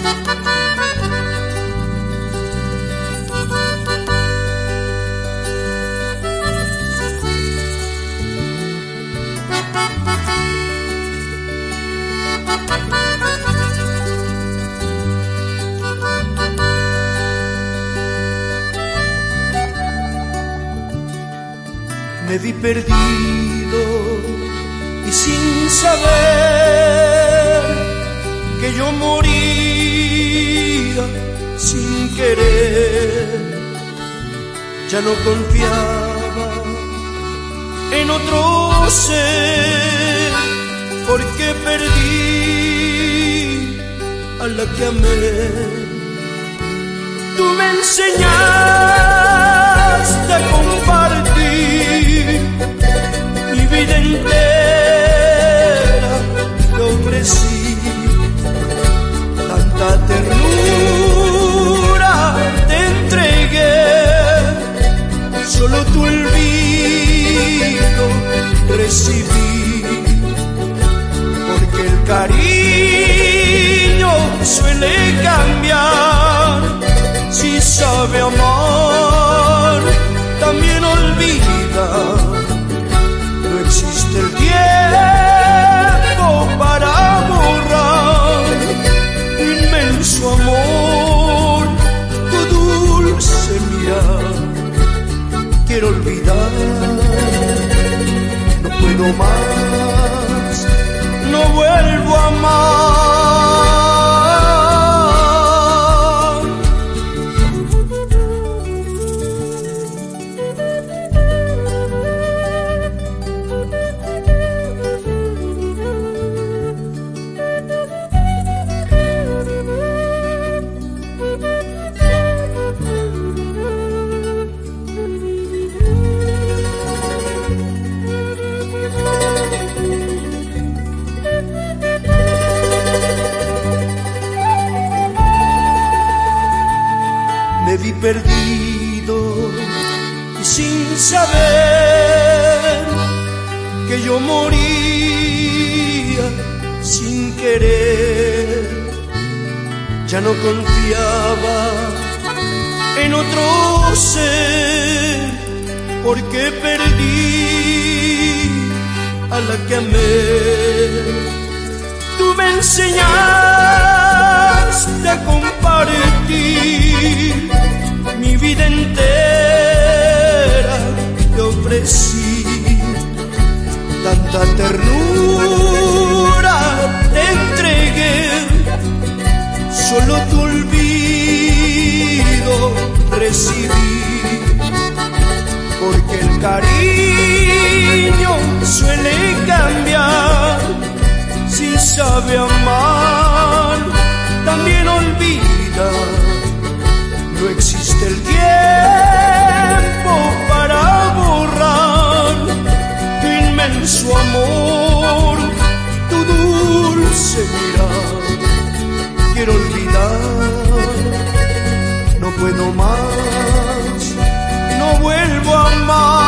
Me vi perdido y sin saber que yo moría sin querer. Ya no confiaba en otro ser, porque perdí a la que amé. Tú me enseñaste a compartir mi vida entera, te ofrecí tanta ternura, te entregué, solo tu olvido recibí, porque el cariño suele cambiar. Si sabe amar, también olvida. No existe el tiempo para borrar tu inmenso amor, tu dulce mirar. Quiero olvidar, no puedo más, no vuelvo a amar. Me vi perdido y sin saber que yo moría sin querer. Ya no confiaba en otro ser, porque perdí a la que amé. Tú me enseñaste a compartir mi vida entera, te ofrecí tanta ternura, te entregué, solo tu olvido recibí, porque el cariño suele cambiar. Si sabe amar, también olvida. No existe el tiempo para borrar tu inmenso amor, tu dulce mirar. Quiero olvidar, no puedo más, no vuelvo a amar.